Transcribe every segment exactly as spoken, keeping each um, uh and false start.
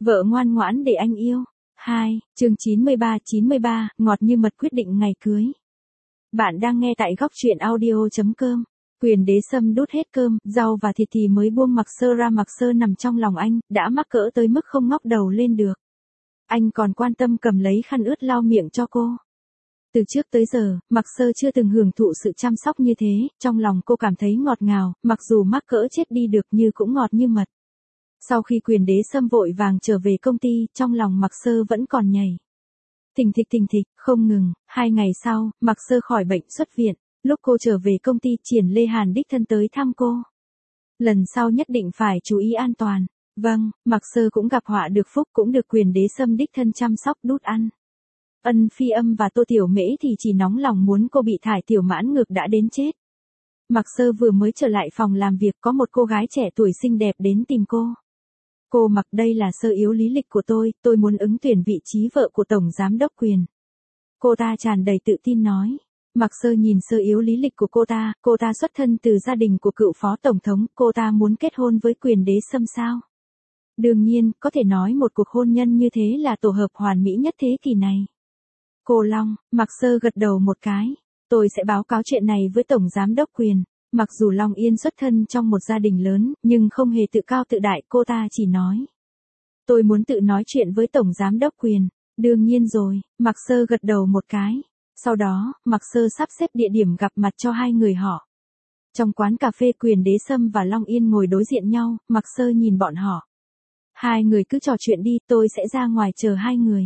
Vợ ngoan ngoãn để anh yêu. hai, chương chín mươi ba chín mươi ba, ngọt như mật quyết định ngày cưới. Bạn đang nghe tại góc truyện audio.com. Quyền đế sâm đút hết cơm, rau và thịt thì mới buông Mạc Sơ ra. Mạc Sơ nằm trong lòng anh, đã mắc cỡ tới mức không ngóc đầu lên được. Anh còn quan tâm cầm lấy khăn ướt lau miệng cho cô. Từ trước tới giờ, Mạc Sơ chưa từng hưởng thụ sự chăm sóc như thế, trong lòng cô cảm thấy ngọt ngào, mặc dù mắc cỡ chết đi được như cũng ngọt như mật. Sau khi quyền đế sâm vội vàng trở về công ty, trong lòng Mạc Sơ vẫn còn nhảy. Thình thịch thình thịch, không ngừng. Hai ngày sau, Mạc Sơ khỏi bệnh xuất viện. Lúc cô trở về công ty, Triển Lê Hàn đích thân tới thăm cô. Lần sau nhất định phải chú ý an toàn. Vâng, Mạc Sơ cũng gặp họa được phúc, cũng được quyền đế sâm đích thân chăm sóc đút ăn. Ân Phi Âm và Tô Tiểu Mễ thì chỉ nóng lòng muốn cô bị thải tiểu mãn ngược đã đến chết. Mạc Sơ vừa mới trở lại phòng làm việc, có một cô gái trẻ tuổi xinh đẹp đến tìm cô. Cô Mặc, đây là sơ yếu lý lịch của tôi, tôi muốn ứng tuyển vị trí vợ của Tổng Giám đốc Quyền. Cô ta tràn đầy tự tin nói. Mạc Sơ nhìn sơ yếu lý lịch của cô ta, cô ta xuất thân từ gia đình của cựu phó tổng thống, cô ta muốn kết hôn với quyền đế sâm sao? Đương nhiên, có thể nói một cuộc hôn nhân như thế là tổ hợp hoàn mỹ nhất thế kỷ này. Cô Long, Mạc Sơ gật đầu một cái. Tôi sẽ báo cáo chuyện này với Tổng Giám đốc Quyền. Mặc dù Long Yên xuất thân trong một gia đình lớn, nhưng không hề tự cao tự đại, cô ta chỉ nói. Tôi muốn tự nói chuyện với Tổng Giám đốc Quyền. Đương nhiên rồi, Mạc Sơ gật đầu một cái. Sau đó, Mạc Sơ sắp xếp địa điểm gặp mặt cho hai người họ. Trong quán cà phê, quyền đế sâm và Long Yên ngồi đối diện nhau, Mạc Sơ nhìn bọn họ. Hai người cứ trò chuyện đi, tôi sẽ ra ngoài chờ hai người.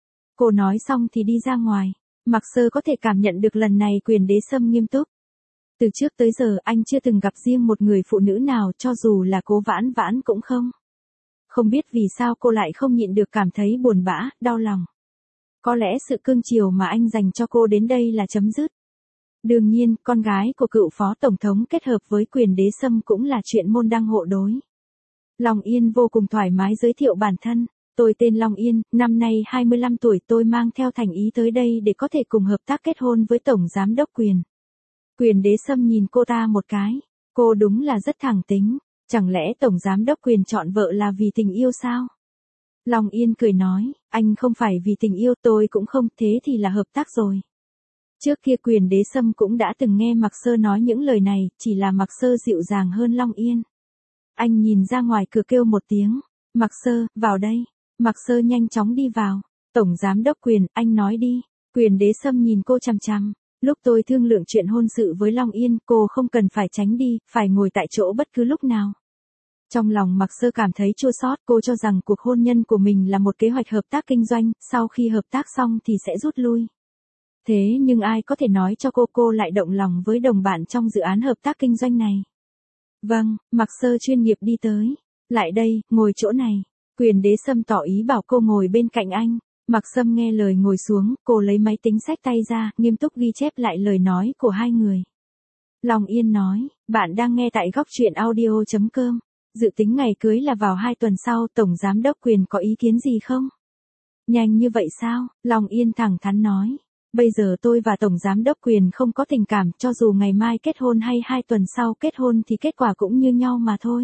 Cô nói xong thì đi ra ngoài. Mạc Sơ có thể cảm nhận được lần này quyền đế sâm nghiêm túc. Từ trước tới giờ anh chưa từng gặp riêng một người phụ nữ nào, cho dù là Cố Vãn Vãn cũng không. Không biết vì sao cô lại không nhịn được cảm thấy buồn bã, đau lòng. Có lẽ sự cưng chiều mà anh dành cho cô đến đây là chấm dứt. Đương nhiên, con gái của cựu phó tổng thống kết hợp với quyền đế sâm cũng là chuyện môn đăng hộ đối. Long Yên vô cùng thoải mái giới thiệu bản thân. Tôi tên Long Yên, năm nay hai mươi lăm tuổi, tôi mang theo thành ý tới đây để có thể cùng hợp tác kết hôn với Tổng Giám đốc Quyền. Quyền đế sâm nhìn cô ta một cái. Cô đúng là rất thẳng tính. Chẳng lẽ Tổng Giám đốc Quyền chọn vợ là vì tình yêu sao? Long Yên cười nói, anh không phải vì tình yêu, tôi cũng không, thế thì là hợp tác rồi. Trước kia quyền đế sâm cũng đã từng nghe Mạc Sơ nói những lời này, chỉ là Mạc Sơ dịu dàng hơn Long Yên. Anh nhìn ra ngoài cửa kêu một tiếng, Mạc Sơ, vào đây. Mạc Sơ nhanh chóng đi vào. Tổng Giám đốc Quyền, anh nói đi. Quyền đế sâm nhìn cô chằm chằm. Lúc tôi thương lượng chuyện hôn sự với Long Yên, cô không cần phải tránh đi, phải ngồi tại chỗ bất cứ lúc nào. Trong lòng Mạc Sơ cảm thấy chua xót, cô cho rằng cuộc hôn nhân của mình là một kế hoạch hợp tác kinh doanh, sau khi hợp tác xong thì sẽ rút lui. Thế nhưng ai có thể nói cho cô cô lại động lòng với đồng bạn trong dự án hợp tác kinh doanh này. Vâng, Mạc Sơ chuyên nghiệp đi tới. Lại đây, ngồi chỗ này. Quyền đế sâm tỏ ý bảo cô ngồi bên cạnh anh. Mạc Sâm nghe lời ngồi xuống, cô lấy máy tính xách tay ra, nghiêm túc ghi chép lại lời nói của hai người. Long Yên nói, bạn đang nghe tại góc truyện audio.com. Dự tính ngày cưới là vào hai tuần sau, Tổng Giám đốc Quyền có ý kiến gì không? Nhanh như vậy sao? Long Yên thẳng thắn nói. Bây giờ tôi và Tổng Giám đốc Quyền không có tình cảm, cho dù ngày mai kết hôn hay hai tuần sau kết hôn thì kết quả cũng như nhau mà thôi.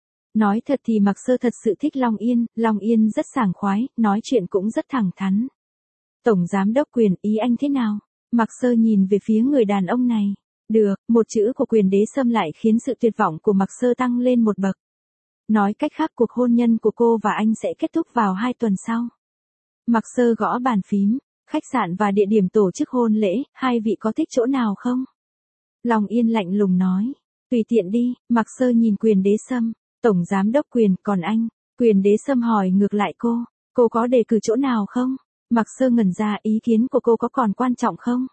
Nói thật thì Mạc Sơ thật sự thích Long Yên, Long Yên rất sảng khoái, nói chuyện cũng rất thẳng thắn. Tổng Giám đốc Quyền, ý anh thế nào? Mạc Sơ nhìn về phía người đàn ông này. Được, một chữ của quyền đế sâm lại khiến sự tuyệt vọng của Mạc Sơ tăng lên một bậc. Nói cách khác, cuộc hôn nhân của cô và anh sẽ kết thúc vào hai tuần sau. Mạc Sơ gõ bàn phím, khách sạn và địa điểm tổ chức hôn lễ, hai vị có thích chỗ nào không? Long Yên lạnh lùng nói, tùy tiện đi. Mạc Sơ nhìn quyền đế sâm, Tổng Giám đốc Quyền, còn anh? Quyền đế sâm hỏi ngược lại cô, cô có đề cử chỗ nào không? Mạc Sơ ngẩn ra, ý kiến của cô có còn quan trọng không?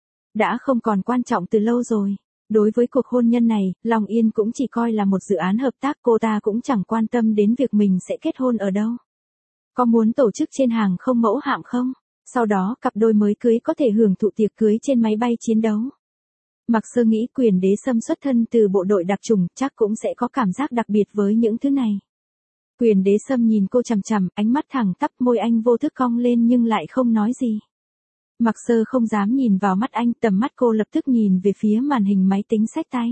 Đã không còn quan trọng từ lâu rồi. Đối với cuộc hôn nhân này, Long Yên cũng chỉ coi là một dự án hợp tác, cô ta cũng chẳng quan tâm đến việc mình sẽ kết hôn ở đâu. Có muốn tổ chức trên hàng không mẫu hạm không? Sau đó cặp đôi mới cưới có thể hưởng thụ tiệc cưới trên máy bay chiến đấu. Mạc Sơ nghĩ quyền đế sâm xuất thân từ bộ đội đặc chủng, chắc cũng sẽ có cảm giác đặc biệt với những thứ này. Quyền đế sâm nhìn cô chằm chằm, ánh mắt thẳng tắp, môi anh vô thức cong lên nhưng lại không nói gì. Mạc Sơ không dám nhìn vào mắt anh, tầm mắt cô lập tức nhìn về phía màn hình máy tính xách tay.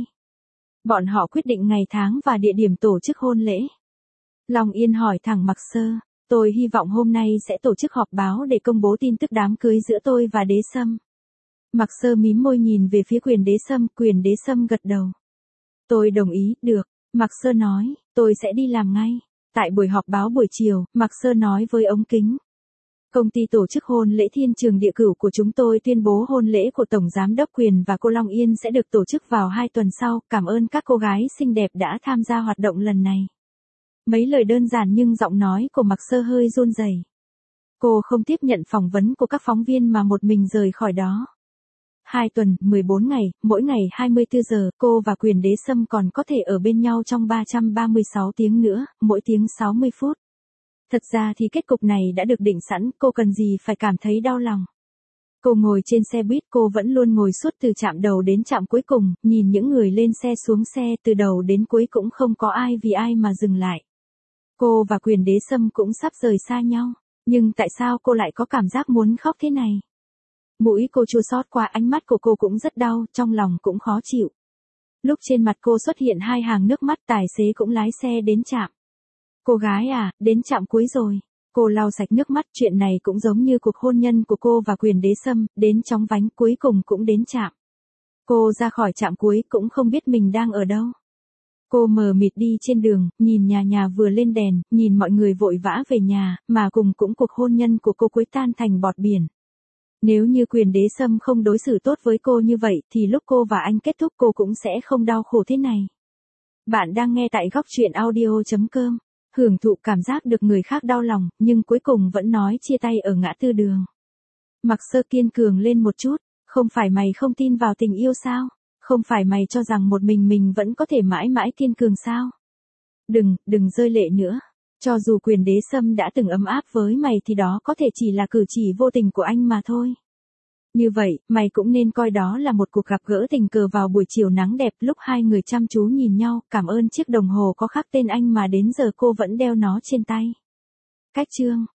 Bọn họ quyết định ngày tháng và địa điểm tổ chức hôn lễ. Long Yên hỏi thẳng Mạc Sơ, Tôi hy vọng hôm nay sẽ tổ chức họp báo để công bố tin tức đám cưới giữa tôi và Đế Sâm. Mạc Sơ mím môi nhìn về phía Quyền Đế Sâm, Quyền Đế Sâm gật đầu. Tôi đồng ý, được. Mạc Sơ nói, tôi sẽ đi làm ngay. Tại buổi họp báo buổi chiều, Mạc Sơ nói với ống kính. Công ty tổ chức hôn lễ Thiên Trường Địa Cửu của chúng tôi tuyên bố hôn lễ của Tổng Giám đốc Quyền và cô Long Yên sẽ được tổ chức vào hai tuần sau. Cảm ơn các cô gái xinh đẹp đã tham gia hoạt động lần này. Mấy lời đơn giản nhưng giọng nói của Mạc Sơ hơi run rẩy. Cô không tiếp nhận phỏng vấn của các phóng viên mà một mình rời khỏi đó. Hai tuần, mười bốn ngày, mỗi ngày hai mươi tư giờ, cô và Quyền Đế Sâm còn có thể ở bên nhau trong ba trăm ba mươi sáu tiếng nữa, mỗi tiếng sáu mươi phút. Thật ra thì kết cục này đã được định sẵn, cô cần gì phải cảm thấy đau lòng. Cô ngồi trên xe buýt, cô vẫn luôn ngồi suốt từ trạm đầu đến trạm cuối cùng, nhìn những người lên xe xuống xe từ đầu đến cuối cũng không có ai vì ai mà dừng lại. Cô và Quyền Đế Sâm cũng sắp rời xa nhau, nhưng tại sao cô lại có cảm giác muốn khóc thế này? Mũi cô chua xót qua, ánh mắt của cô cũng rất đau, trong lòng cũng khó chịu. Lúc trên mặt cô xuất hiện hai hàng nước mắt, tài xế cũng lái xe đến trạm. Cô gái à, đến trạm cuối rồi. Cô lau sạch nước mắt, chuyện này cũng giống như cuộc hôn nhân của cô và Quyền Đế Sâm, đến chóng vánh cuối cùng cũng đến trạm. Cô ra khỏi trạm cuối cũng không biết mình đang ở đâu. Cô mờ mịt đi trên đường, nhìn nhà nhà vừa lên đèn, nhìn mọi người vội vã về nhà, mà cùng cũng cuộc hôn nhân của cô cuối tan thành bọt biển. Nếu như Quyền Đế Sâm không đối xử tốt với cô như vậy thì lúc cô và anh kết thúc cô cũng sẽ không đau khổ thế này. Bạn đang nghe tại góc truyện audio chấm com. Hưởng thụ cảm giác được người khác đau lòng, nhưng cuối cùng vẫn nói chia tay ở ngã tư đường. Mạc Sơ kiên cường lên một chút, không phải mày không tin vào tình yêu sao? Không phải mày cho rằng một mình mình vẫn có thể mãi mãi kiên cường sao? Đừng, đừng rơi lệ nữa. Cho dù Quyền Đế Sâm đã từng ấm áp với mày thì đó có thể chỉ là cử chỉ vô tình của anh mà thôi. Như vậy, mày cũng nên coi đó là một cuộc gặp gỡ tình cờ vào buổi chiều nắng đẹp lúc hai người chăm chú nhìn nhau. Cảm ơn chiếc đồng hồ có khắc tên anh mà đến giờ cô vẫn đeo nó trên tay. Cách chương